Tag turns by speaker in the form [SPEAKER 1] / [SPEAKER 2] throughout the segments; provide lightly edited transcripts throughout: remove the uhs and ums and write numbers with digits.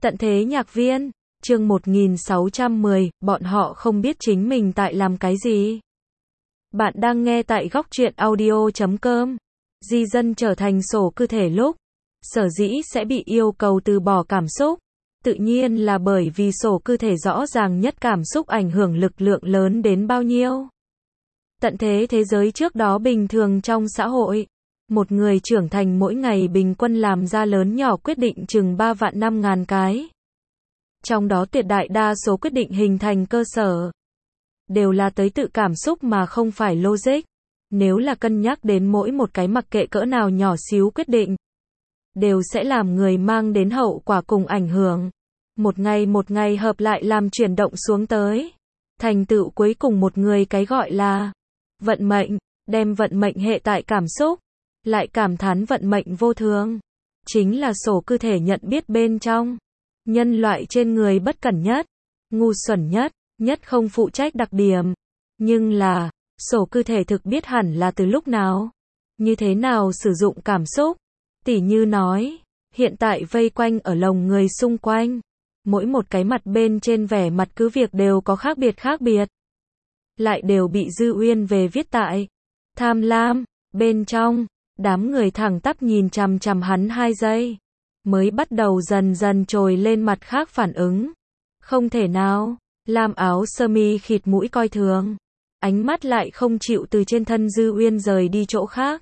[SPEAKER 1] Tận thế nhạc viên, chương 1610, bọn họ không biết chính mình tại làm cái gì. Bạn đang nghe tại góc truyện audio.com. Di dân trở thành sổ cư thể lúc sở dĩ sẽ bị yêu cầu từ bỏ cảm xúc, tự nhiên là bởi vì sổ cư thể rõ ràng nhất cảm xúc ảnh hưởng lực lượng lớn đến bao nhiêu. Tận thế thế giới trước đó bình thường trong xã hội, một người trưởng thành mỗi ngày bình quân làm ra lớn nhỏ quyết định chừng 3 vạn 5 ngàn cái. Trong đó tuyệt đại đa số quyết định hình thành cơ sở đều là tới tự cảm xúc mà không phải logic. Nếu là cân nhắc đến mỗi một cái mặc kệ cỡ nào nhỏ xíu quyết định, đều sẽ làm người mang đến hậu quả cùng ảnh hưởng. Một ngày hợp lại làm chuyển động xuống tới. Thành tựu cuối cùng một người cái gọi là vận mệnh, đem vận mệnh hệ tại cảm xúc, lại cảm thán vận mệnh vô thường. Chính là sổ cư thể nhận biết bên trong. Nhân loại trên người bất cẩn nhất, ngu xuẩn nhất, nhất không phụ trách đặc điểm. Nhưng là, sổ cư thể thực biết hẳn là từ lúc nào, như thế nào sử dụng cảm xúc. Tỉ như nói, hiện tại vây quanh ở lồng người xung quanh, mỗi một cái mặt bên trên vẻ mặt cứ việc đều có khác biệt. Lại đều bị Dư Uyên về viết tại tham lam bên trong. Đám người thẳng tắp nhìn chằm chằm hắn 2 giây, mới bắt đầu dần dần trồi lên mặt khác phản ứng. Không thể nào, lam áo sơ mi khịt mũi coi thường, ánh mắt lại không chịu từ trên thân Dư Uyên rời đi chỗ khác.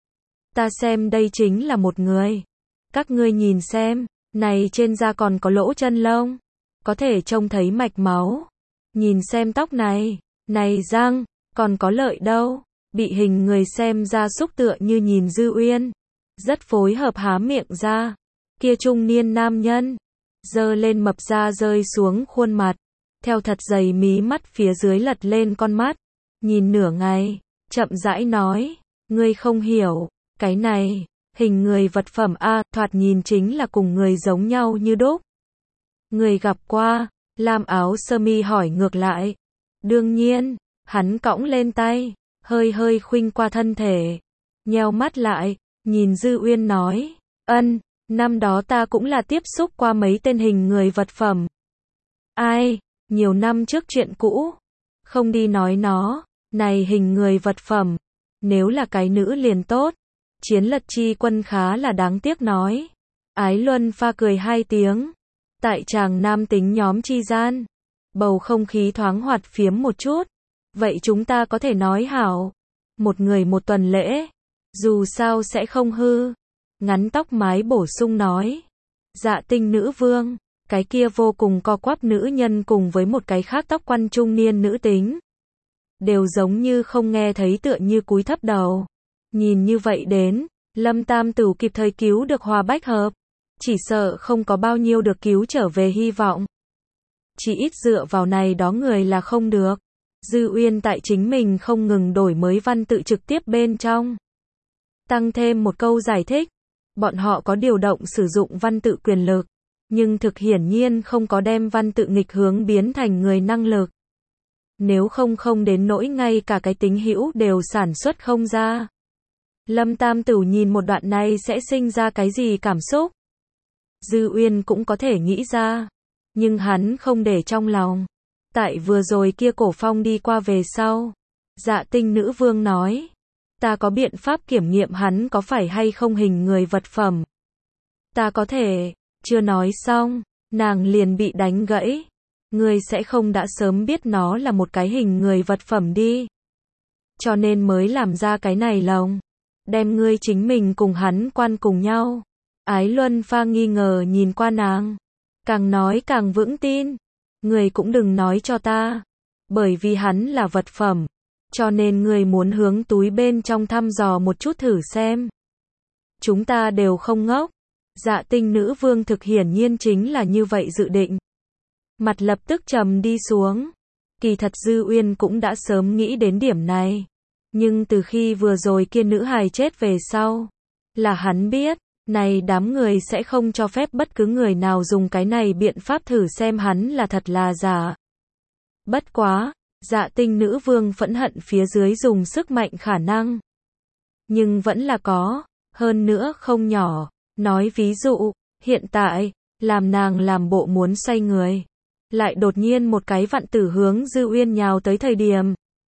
[SPEAKER 1] Ta xem đây chính là một người. Các ngươi nhìn xem, này trên da còn có lỗ chân lông, có thể trông thấy mạch máu. Nhìn xem tóc này răng, còn có lợi đâu. Bị hình người xem ra xúc tựa như nhìn Dư Uyên, rất phối hợp há miệng ra. Kia trung niên nam nhân giơ lên mập da rơi xuống khuôn mặt, theo thật dày mí mắt phía dưới lật lên con mắt, nhìn nửa ngày, chậm rãi nói, ngươi không hiểu, cái này, hình người vật phẩm a, thoạt nhìn chính là cùng người giống nhau như đúc. Người gặp qua, lam áo sơ mi hỏi ngược lại. Đương nhiên, hắn cõng lên tay, hơi khuynh qua thân thể, nheo mắt lại, nhìn Dư Uyên nói, năm đó ta cũng là tiếp xúc qua mấy tên hình người vật phẩm. Ai, nhiều năm trước chuyện cũ, không đi nói nó, này hình người vật phẩm, nếu là cái nữ liền tốt. Chiến Lật Chi Quân khá là đáng tiếc nói. Ái Luân pha cười 2 tiếng, tại chàng nam tính nhóm chi gian, bầu không khí thoáng hoạt phiếm một chút. Vậy chúng ta có thể nói hảo, một người một tuần lễ, dù sao sẽ không hư. Ngắn tóc mái bổ sung nói. Dạ Tinh nữ vương, cái kia vô cùng co quắp nữ nhân cùng với một cái khác tóc quăn trung niên nữ tính, đều giống như không nghe thấy tựa như cúi thấp đầu. Nhìn như vậy đến, Lâm Tam Tửu kịp thời cứu được Hòa Bách Hợp, chỉ sợ không có bao nhiêu được cứu trở về hy vọng. Chỉ ít dựa vào này đó người là không được. Dư Uyên tại chính mình không ngừng đổi mới văn tự trực tiếp bên trong, tăng thêm một câu giải thích. Bọn họ có điều động sử dụng văn tự quyền lực, nhưng thực hiển nhiên không có đem văn tự nghịch hướng biến thành người năng lực. Nếu không đến nỗi ngay cả cái tính hữu đều sản xuất không ra. Lâm Tam Tửu nhìn một đoạn này sẽ sinh ra cái gì cảm xúc? Dư Uyên cũng có thể nghĩ ra, nhưng hắn không để trong lòng. Tại vừa rồi kia cổ phong đi qua về sau, Dạ Tinh nữ vương nói, ta có biện pháp kiểm nghiệm hắn có phải hay không hình người vật phẩm. Ta có thể, chưa nói xong, nàng liền bị đánh gãy. Ngươi sẽ không đã sớm biết nó là một cái hình người vật phẩm đi. Cho nên mới làm ra cái này lồng, đem ngươi chính mình cùng hắn quan cùng nhau. Ái Luân pha nghi ngờ nhìn qua nàng, càng nói càng vững tin. Người cũng đừng nói cho ta, bởi vì hắn là vật phẩm, cho nên người muốn hướng túi bên trong thăm dò một chút thử xem. Chúng ta đều không ngốc. Dạ Tinh nữ vương thực hiển nhiên chính là như vậy dự định. Mặt lập tức trầm đi xuống. Kỳ thật Dư Uyên cũng đã sớm nghĩ đến điểm này, nhưng từ khi vừa rồi kia nữ hài chết về sau, là hắn biết, này đám người sẽ không cho phép bất cứ người nào dùng cái này biện pháp thử xem hắn là thật là giả. Bất quá, Dạ Tinh nữ vương phẫn hận phía dưới dùng sức mạnh khả năng, nhưng vẫn là có, hơn nữa không nhỏ. Nói ví dụ, hiện tại, làm nàng làm bộ muốn xoay người. Lại đột nhiên một cái vặn tử hướng Dư Uyên nhào tới thời điểm.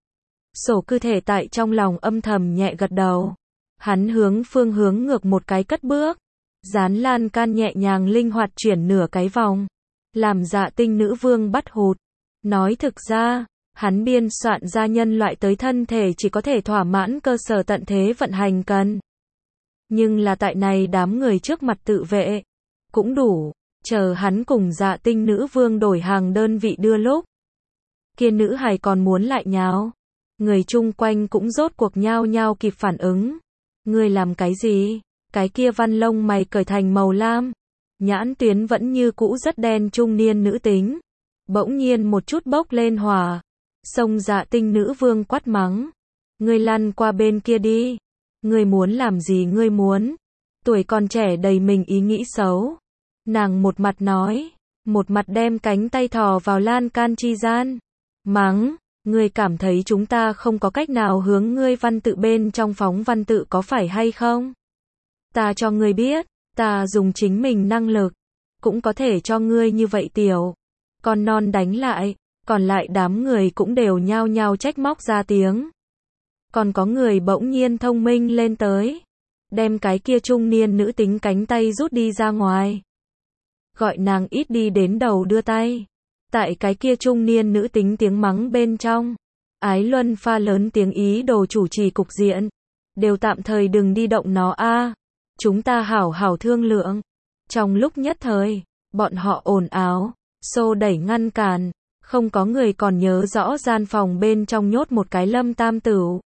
[SPEAKER 1] Sổ Cư Thể tại trong lòng âm thầm nhẹ gật đầu. Hắn hướng phương hướng ngược một cái cất bước. Dán lan can nhẹ nhàng linh hoạt chuyển nửa cái vòng. Làm Dạ Tinh nữ vương bắt hụt. Nói thực ra, hắn biên soạn ra nhân loại tới thân thể chỉ có thể thỏa mãn cơ sở tận thế vận hành cần. Nhưng là tại này đám người trước mặt tự vệ. Cũng đủ, chờ hắn cùng Dạ Tinh nữ vương đổi hàng đơn vị đưa lúc. Kia nữ hài còn muốn lại nháo. Người chung quanh cũng rốt cuộc nhao nhao kịp phản ứng. Ngươi làm cái gì? Cái kia văn lông mày cởi thành màu lam. Nhãn tuyến vẫn như cũ rất đen trung niên nữ tính. Bỗng nhiên một chút bốc lên hỏa. Xông Dạ Tinh nữ vương quát mắng. Ngươi lăn qua bên kia đi. Ngươi muốn làm gì ngươi muốn. Tuổi còn trẻ đầy mình ý nghĩ xấu. Nàng một mặt nói. Một mặt đem cánh tay thò vào lan can chi gian. Mắng. Ngươi cảm thấy chúng ta không có cách nào hướng ngươi văn tự bên trong phóng văn tự có phải hay không? Ta cho ngươi biết, ta dùng chính mình năng lực, cũng có thể cho ngươi như vậy tiểu. Con non đánh lại, còn lại đám người cũng đều nhao nhao trách móc ra tiếng. Còn có người bỗng nhiên thông minh lên tới, đem cái kia trung niên nữ tính cánh tay rút đi ra ngoài. Gọi nàng ít đi đến đầu đưa tay. Tại cái kia trung niên nữ tính tiếng mắng bên trong, Ái Luân pha lớn tiếng ý đồ chủ trì cục diện. Đều tạm thời đừng đi động nó a. Chúng ta hảo hảo thương lượng. Trong lúc nhất thời, bọn họ ồn ào, xô đẩy ngăn cản, không có người còn nhớ rõ gian phòng bên trong nhốt một cái Lâm Tam Tửu.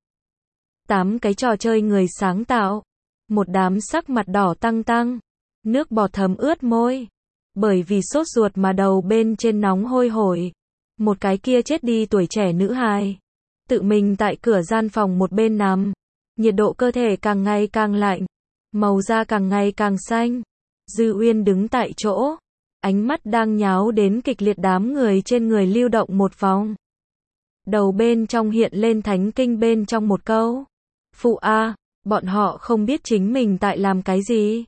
[SPEAKER 1] 8 cái trò chơi người sáng tạo, một đám sắc mặt đỏ tăng tăng, nước bọt thấm ướt môi. Bởi vì sốt ruột mà đầu bên trên nóng hôi hổi. Một cái kia chết đi tuổi trẻ nữ hài. Tự mình tại cửa gian phòng một bên nằm. Nhiệt độ cơ thể càng ngày càng lạnh. Màu da càng ngày càng xanh. Dư Uyên đứng tại chỗ. Ánh mắt đang nháo đến kịch liệt đám người trên người lưu động một vòng. Đầu bên trong hiện lên thánh kinh bên trong một câu. Phụ a, bọn họ không biết chính mình tại làm cái gì.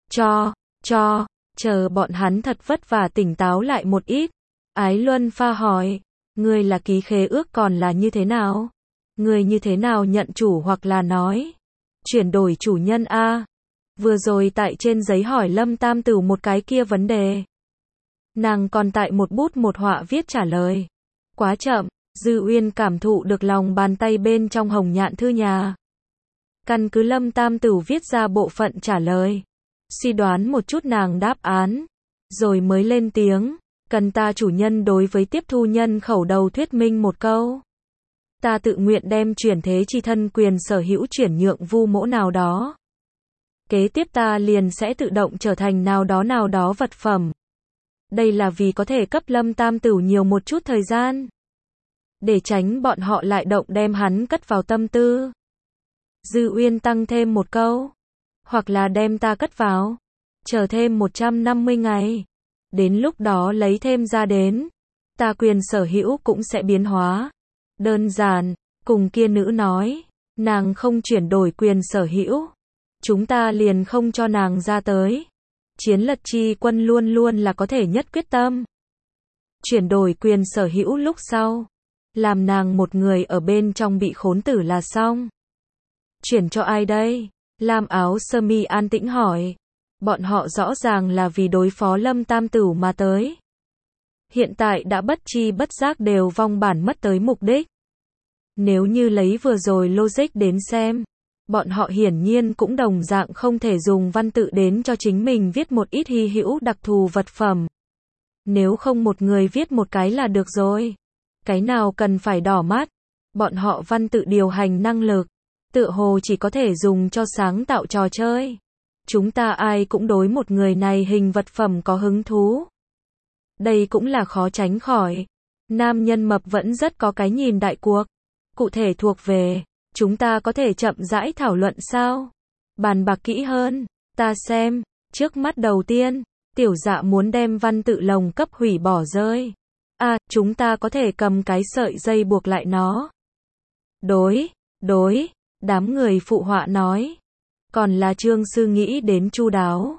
[SPEAKER 1] Chờ bọn hắn thật vất vả tỉnh táo lại một ít. Ái Luân pha hỏi. Ngươi là ký khế ước còn là như thế nào? Ngươi như thế nào nhận chủ hoặc là nói chuyển đổi chủ nhân a? Vừa rồi tại trên giấy hỏi Lâm Tam Tửu một cái kia vấn đề. Nàng còn tại một bút một họa viết trả lời. Quá chậm, Dư Uyên cảm thụ được lòng bàn tay bên trong hồng nhạn thư nhà. Căn cứ Lâm Tam Tửu viết ra bộ phận trả lời. Suy đoán một chút nàng đáp án. Rồi mới lên tiếng. Cần ta chủ nhân đối với tiếp thu nhân khẩu đầu thuyết minh một câu. Ta tự nguyện đem chuyển thế chi thân quyền sở hữu chuyển nhượng vu mỗ nào đó. Kế tiếp ta liền sẽ tự động trở thành nào đó vật phẩm. Đây là vì có thể cấp Lâm Tam Tửu nhiều một chút thời gian. Để tránh bọn họ lại động đem hắn cất vào tâm tư. Dư Uyên tăng thêm một câu. Hoặc là đem ta cất vào. Chờ thêm 150 ngày. Đến lúc đó lấy thêm ra đến. Ta quyền sở hữu cũng sẽ biến hóa. Đơn giản, cùng kia nữ nói. Nàng không chuyển đổi quyền sở hữu. Chúng ta liền không cho nàng ra tới. Chiến Lật Chi Quân luôn luôn là có thể nhất quyết tâm. Chuyển đổi quyền sở hữu lúc sau. Làm nàng một người ở bên trong bị khốn tử là xong. Chuyển cho ai đây? Lam áo sơ mi an tĩnh hỏi. Bọn họ rõ ràng là vì đối phó Lâm Tam Tửu mà tới. Hiện tại đã bất chi bất giác đều vong bản mất tới mục đích. Nếu như lấy vừa rồi logic đến xem, bọn họ hiển nhiên cũng đồng dạng không thể dùng văn tự đến cho chính mình viết một ít hy hữu đặc thù vật phẩm. Nếu không một người viết một cái là được rồi. Cái nào cần phải đỏ mắt. Bọn họ văn tự điều hành năng lực. Tựa hồ chỉ có thể dùng cho sáng tạo trò chơi. Chúng ta ai cũng đối một người này hình vật phẩm có hứng thú. Đây cũng là khó tránh khỏi. Nam nhân mập vẫn rất có cái nhìn đại cuộc. Cụ thể thuộc về, chúng ta có thể chậm rãi thảo luận sao? Bàn bạc kỹ hơn. Ta xem, trước mắt đầu tiên, tiểu Dạ muốn đem văn tự lồng cấp hủy bỏ rơi. Chúng ta có thể cầm cái sợi dây buộc lại nó. Đối, đám người phụ họa nói. Còn là Trương sư nghĩ đến chu đáo.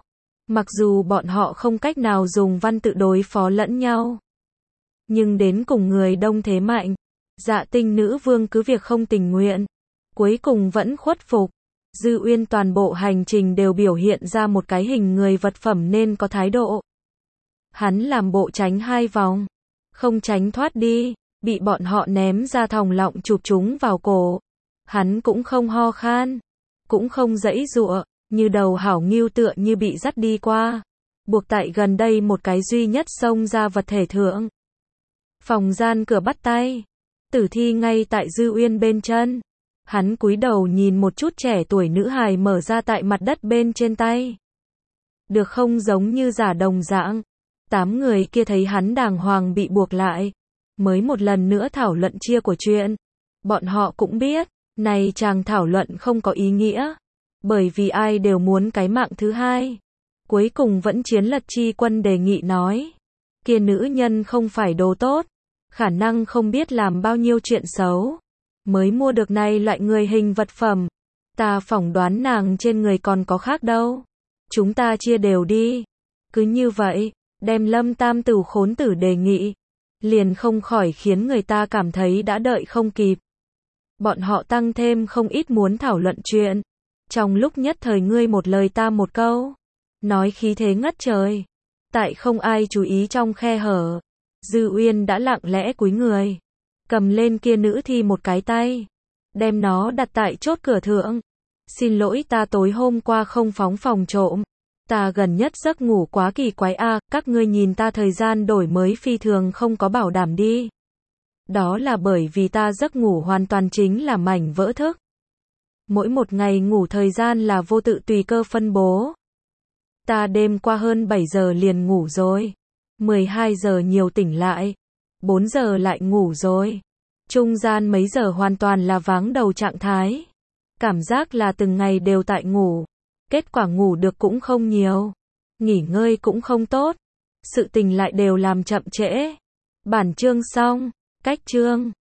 [SPEAKER 1] Mặc dù bọn họ không cách nào dùng văn tự đối phó lẫn nhau, nhưng đến cùng người đông thế mạnh, Dạ Tinh nữ vương cứ việc không tình nguyện, cuối cùng vẫn khuất phục. Dư Uyên toàn bộ hành trình đều biểu hiện ra một cái hình người vật phẩm nên có thái độ. Hắn làm bộ tránh 2 vòng, không tránh thoát đi, bị bọn họ ném ra thòng lọng chụp chúng vào cổ. Hắn cũng không ho khan, cũng không giãy giụa, như đầu hảo ngưu tựa như bị dắt đi qua, buộc tại gần đây một cái duy nhất xông ra vật thể thượng. Phòng gian cửa bắt tay, tử thi ngay tại Dư Uyên bên chân. Hắn cúi đầu nhìn một chút trẻ tuổi nữ hài mở ra tại mặt đất bên trên tay. Được không, giống như giả đồng dạng. 8 người kia thấy hắn đàng hoàng bị buộc lại, mới một lần nữa thảo luận chia của chuyện. Bọn họ cũng biết, này chàng thảo luận không có ý nghĩa, bởi vì ai đều muốn cái mạng thứ hai. Cuối cùng vẫn Chiến Lật Chi Quân đề nghị nói, kia nữ nhân không phải đồ tốt, khả năng không biết làm bao nhiêu chuyện xấu, mới mua được này loại người hình vật phẩm. Ta phỏng đoán nàng trên người còn có khác đâu. Chúng ta chia đều đi. Cứ như vậy, đem Lâm Tam Tửu Khốn Tử đề nghị, liền không khỏi khiến người ta cảm thấy đã đợi không kịp. Bọn họ tăng thêm không ít muốn thảo luận chuyện. Trong lúc nhất thời ngươi một lời ta một câu, nói khí thế ngất trời. Tại không ai chú ý trong khe hở, Dư Uyên đã lặng lẽ cúi người, cầm lên kia nữ thi một cái tay, đem nó đặt tại chốt cửa thượng. Xin lỗi, ta tối hôm qua không phóng phòng trộm. Ta gần nhất giấc ngủ quá kỳ quái a, các ngươi nhìn ta thời gian đổi mới phi thường không có bảo đảm đi. Đó là bởi vì ta giấc ngủ hoàn toàn chính là mảnh vỡ thức. Mỗi một ngày ngủ thời gian là vô tự tùy cơ phân bố. Ta đêm qua hơn 7 giờ liền ngủ rồi. 12 giờ nhiều tỉnh lại. 4 giờ lại ngủ rồi. Trung gian mấy giờ hoàn toàn là váng đầu trạng thái. Cảm giác là từng ngày đều tại ngủ. Kết quả ngủ được cũng không nhiều. Nghỉ ngơi cũng không tốt. Sự tình lại đều làm chậm trễ. Bản chương xong. Cách chương